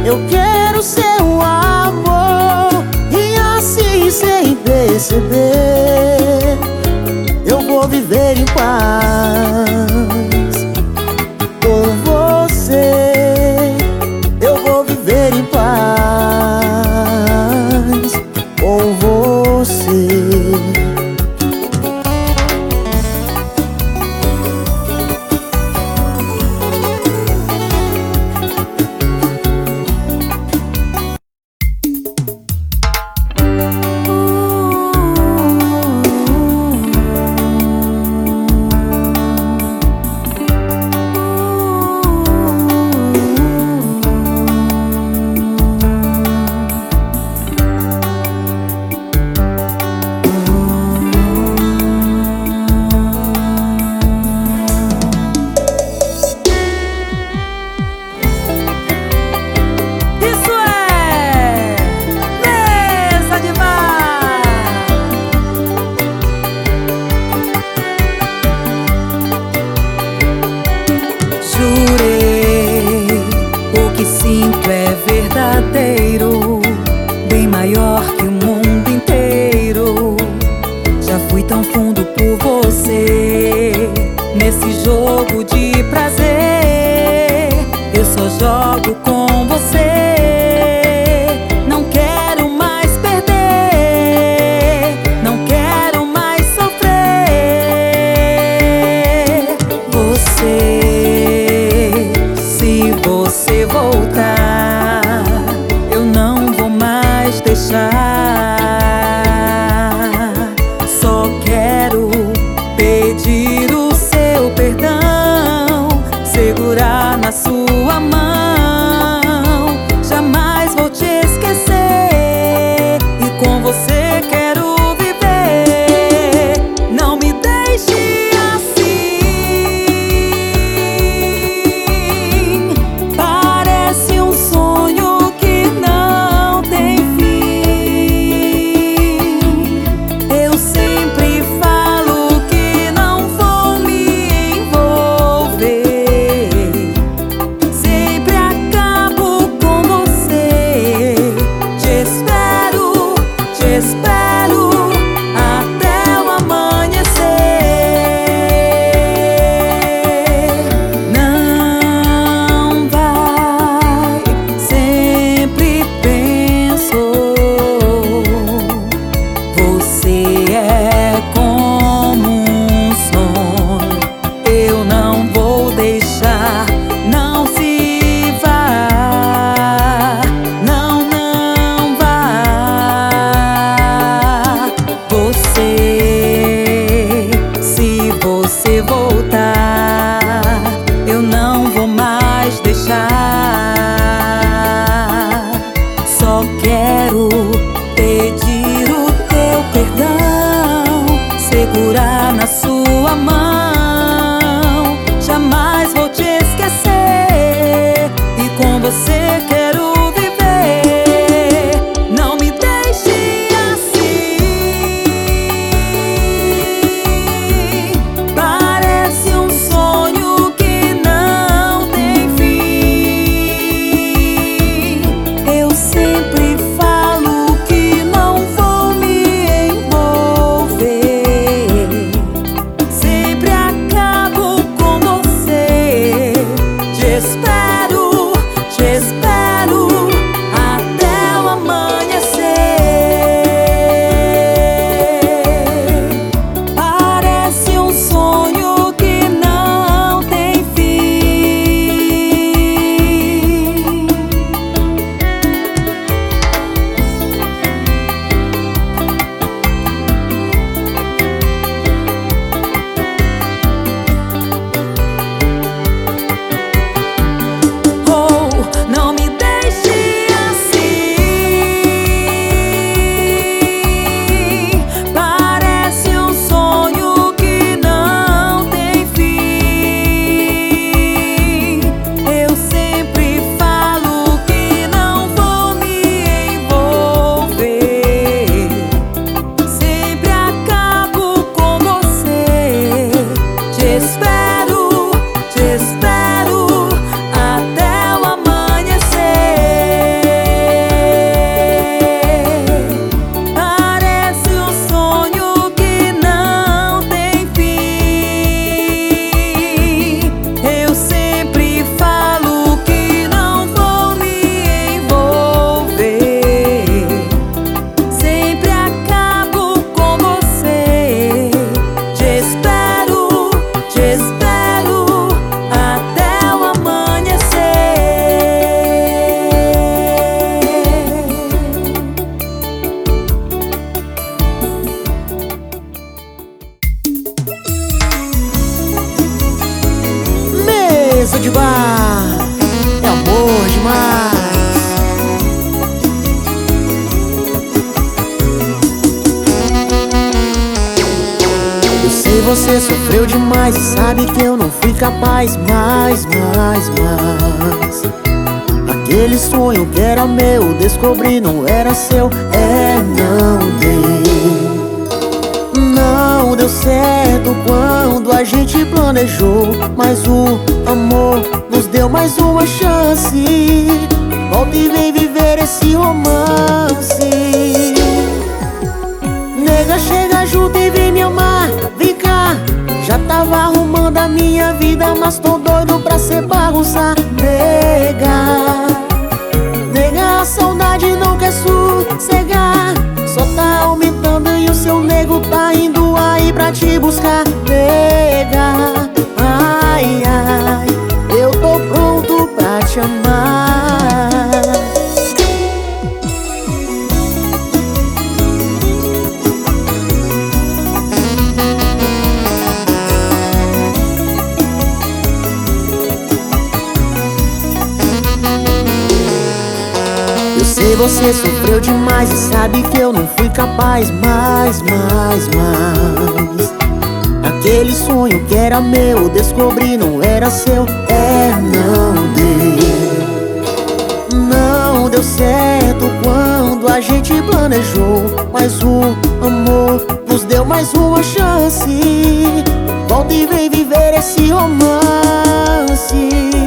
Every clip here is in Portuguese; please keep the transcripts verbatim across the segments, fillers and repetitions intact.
Eu quero seu amor, e assim sem perceber eu vou viver em paz com você. Eu vou viver em paz com você. Sinto é verdadeiro, bem maior que o mundo inteiro. Já fui tão fundo por você, nesse jogo de prazer. Eu só jogo com você, não quero mais perder, não quero mais sofrer. Você, se você voltar, eu não vou mais deixar. Só quero pedir o seu perdão, segurar na sua mão. Jamais vou te esquecer, e com você quero viver. Não me deixe voltar, eu não vou mais deixar. Só quero pedir o teu perdão, segurar na sua mão. Jamais vou te esquecer, e com você quero viver. Não me deixe assim, parece um sonho que não tem fim. você sofreu demais e sabe que eu não fui capaz. Mais, mais, mais. Aquele sonho que era meu, descobri não era seu. É, não deu. Não deu certo quando a gente planejou, mas o amor nos deu mais uma chance. Volta e vem viver esse romance. Nega, chega junto e vem me amar. Vem cá, já tava arrumando a minha vida, mas tô doido pra cê bagunçar. Nega, nega, a saudade não quer sossegar, só tá aumentando e o seu nego tá indo aí pra te buscar. Nega, ai, ai, eu tô pronto pra te amar. Eu sei, você sofreu demais e sabe que eu não fui capaz. Mais, mais, mais. Aquele sonho que era meu, descobri não era seu. É, não deu. Não deu certo quando a gente planejou, mas o amor nos deu mais uma chance. Volta e vem viver esse romance.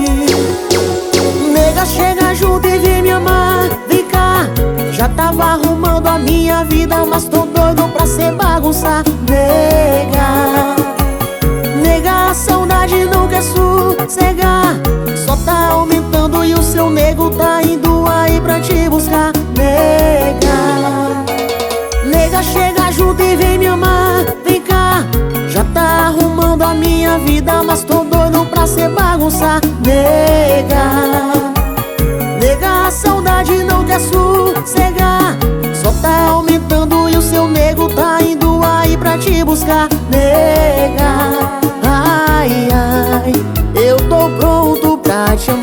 Nega, chega junto e vem me amar. Vem cá, já tava arrumando a minha vida, mas tô doido pra cê bagunçar. Nega, nega, a saudade não quer sossegar, só tá aumentando e o seu nego tá indo aí pra te buscar. Nega, nega, chega junto e vem me amar. Vem cá, já tá arrumando a minha vida, mas tô doido pra cê bagunçar. Nega, nega, a saudade não quer sossegar, só tá aumentando e o seu nego tá indo aí pra te buscar. Nega, ai, ai, eu tô pronto pra te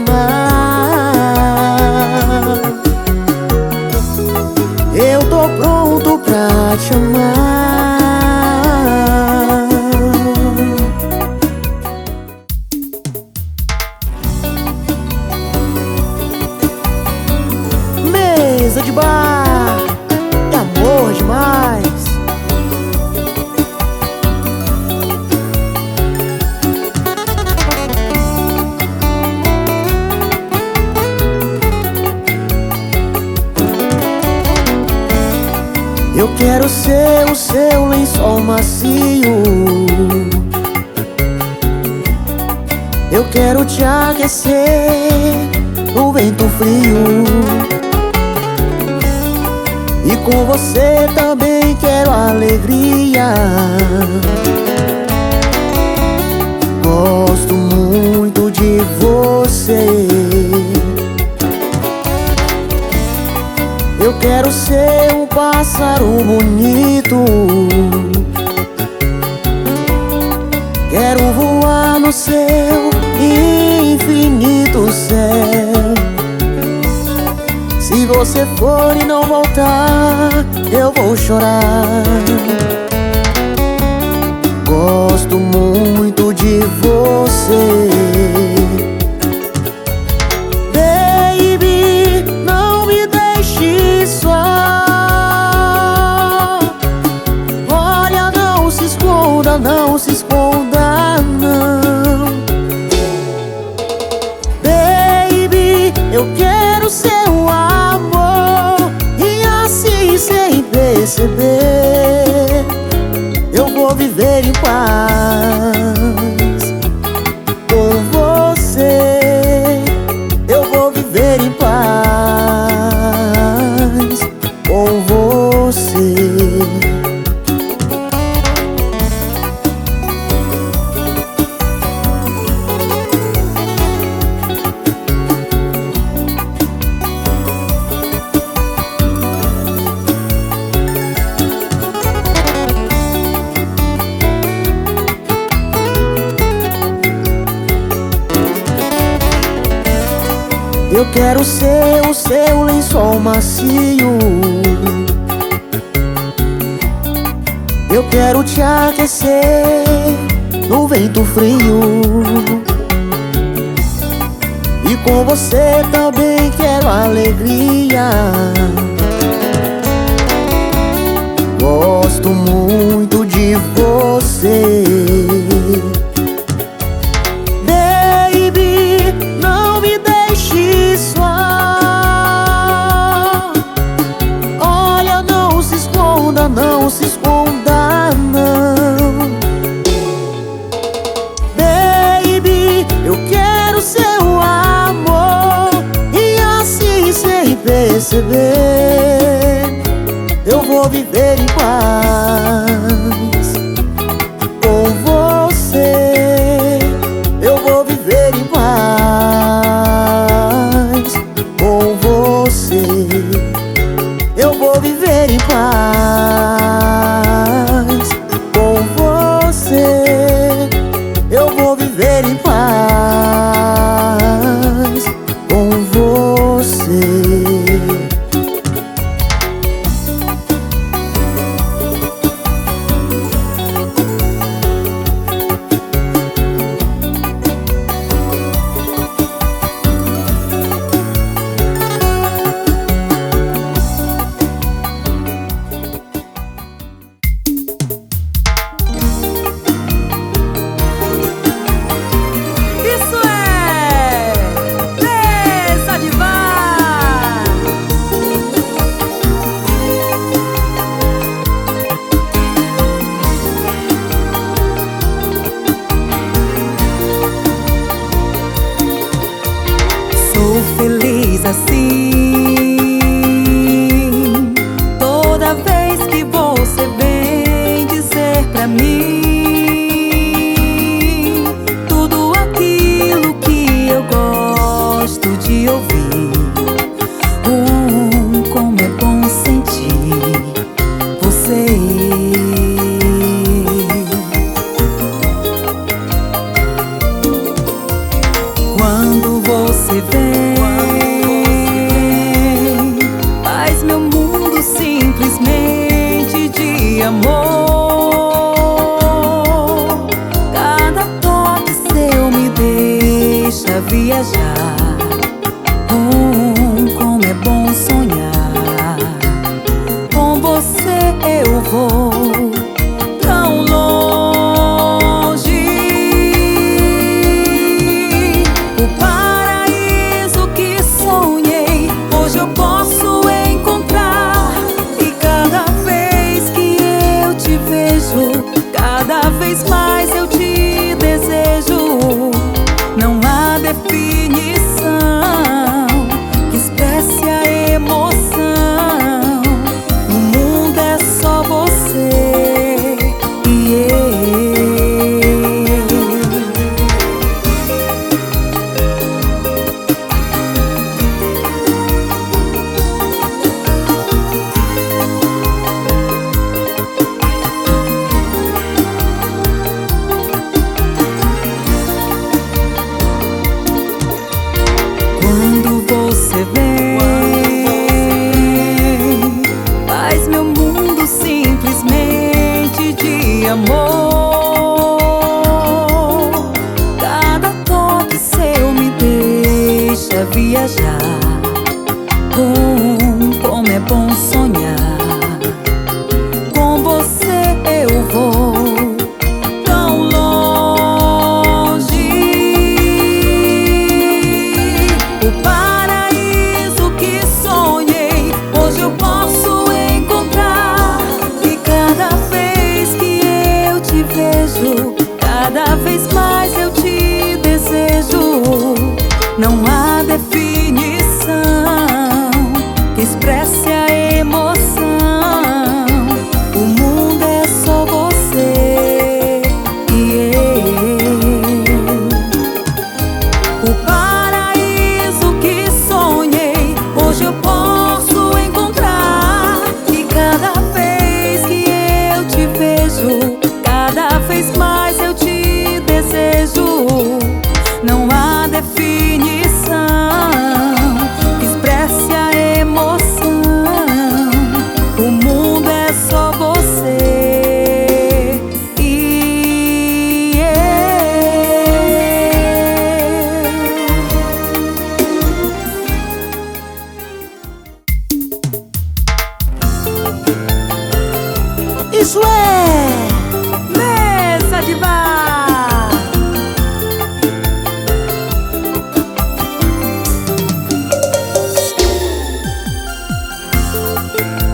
amar. Eu tô pronto pra te amar. Mesa de bar, que amor demais. Eu quero ser o seu lençol macio, eu quero te aquecer no vento frio, e com você também quero alegria. Gosto muito de você. Eu quero ser um pássaro bonito, quero voar no seu infinito céu. Se você for e não voltar, eu vou chorar. Gosto muito de você. Baby, não me deixe só. Olha, não se esconda, não se esconda, não. Baby, eu quero seu amor, e assim sem perceber eu vou viver em paz com você. Eu vou viver em paz com você. Eu quero ser o seu lençol macio, eu quero te aquecer no vento frio. E com você também quero alegria. Gosto muito de você. Baby, não me deixe só. Olha, não se esconda, não se esconda, não. Baby, eu quero seu amor. E assim, sem perceber, eu vou viver em paz com você. Eu vou viver em paz com você. Eu vou viver em paz com você. Eu vou viver em paz com você. Sou feliz assim, toda vez que você vem dizer pra mim tudo aquilo que eu gosto de ouvir. Hum, como é bom sentir você. Quando você vem, faz meu mundo simplesmente de amor. Cada toque seu me deixa viajar. Hum, como é bom sonhar. Com você eu vou tão longe. O paraíso que sonhei, hoje eu posso encontrar. E cada vez que eu te vejo, cada vez mais eu te desejo. Não há definição que expresse a emoção. O mundo é só você e eu. Quando você vem, faz meu mundo simplesmente de amor. Cada toque seu me deixa viajar. Hum, como é bom sonhar. Com você eu vou tão longe. O paraíso que sonhei, hoje eu posso encontrar. E cada vez que eu te vejo, cada vez mais eu te desejo. Não há definição que expresse a emoção.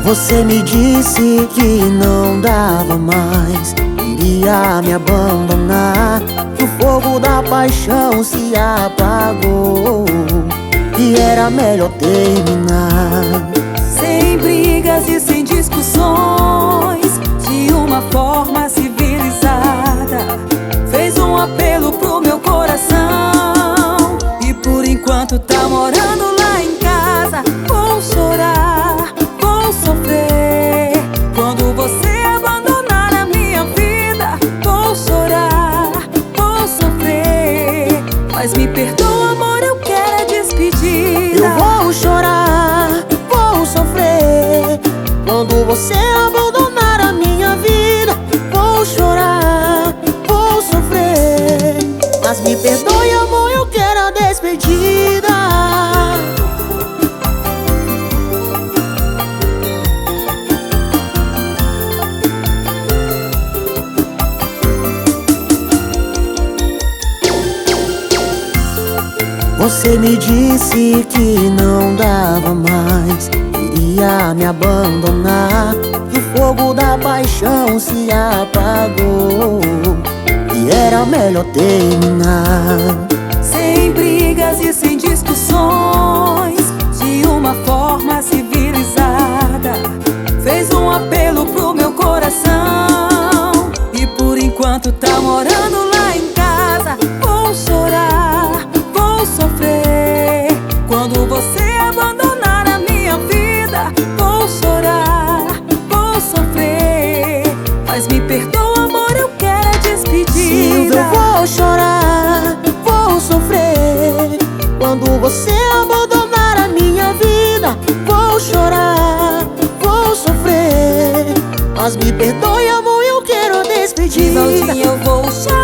Você me disse que não dava mais, iria me abandonar, que o fogo da paixão se apagou e era melhor terminar. Sem brigas e sem discussões, de uma forma civilizada. Fez um apelo pro meu coração e por enquanto tá morando lá em casa. Vou chorar, vou sofrer quando você abandonar a minha vida. Vou chorar, vou sofrer, mas me perdoa, amor, eu quero a despedida. Eu vou chorar, vou sofrer quando você abandonar a minha vida. Vou chorar, vou sofrer, mas me perdoe, amor, eu quero a despedida. Você me disse que não dava mais, iria me abandonar, que o fogo da paixão se apagou e era melhor terminar. Sem brigas e sem discussões, de uma forma civilizada. Fez um apelo pro meu coração e por enquanto tá morando lá em casa. Vou chorar, vou sofrer quando você abandonar a minha vida. Vou chorar, vou sofrer, mas me perdoa, amor, eu quero a despedida. Silvia, eu vou chorar, vou sofrer quando você abandonar a minha vida. Vou chorar, vou sofrer, mas me perdoe, amor, eu quero a despedida. Rivaldinho, eu vou chorar.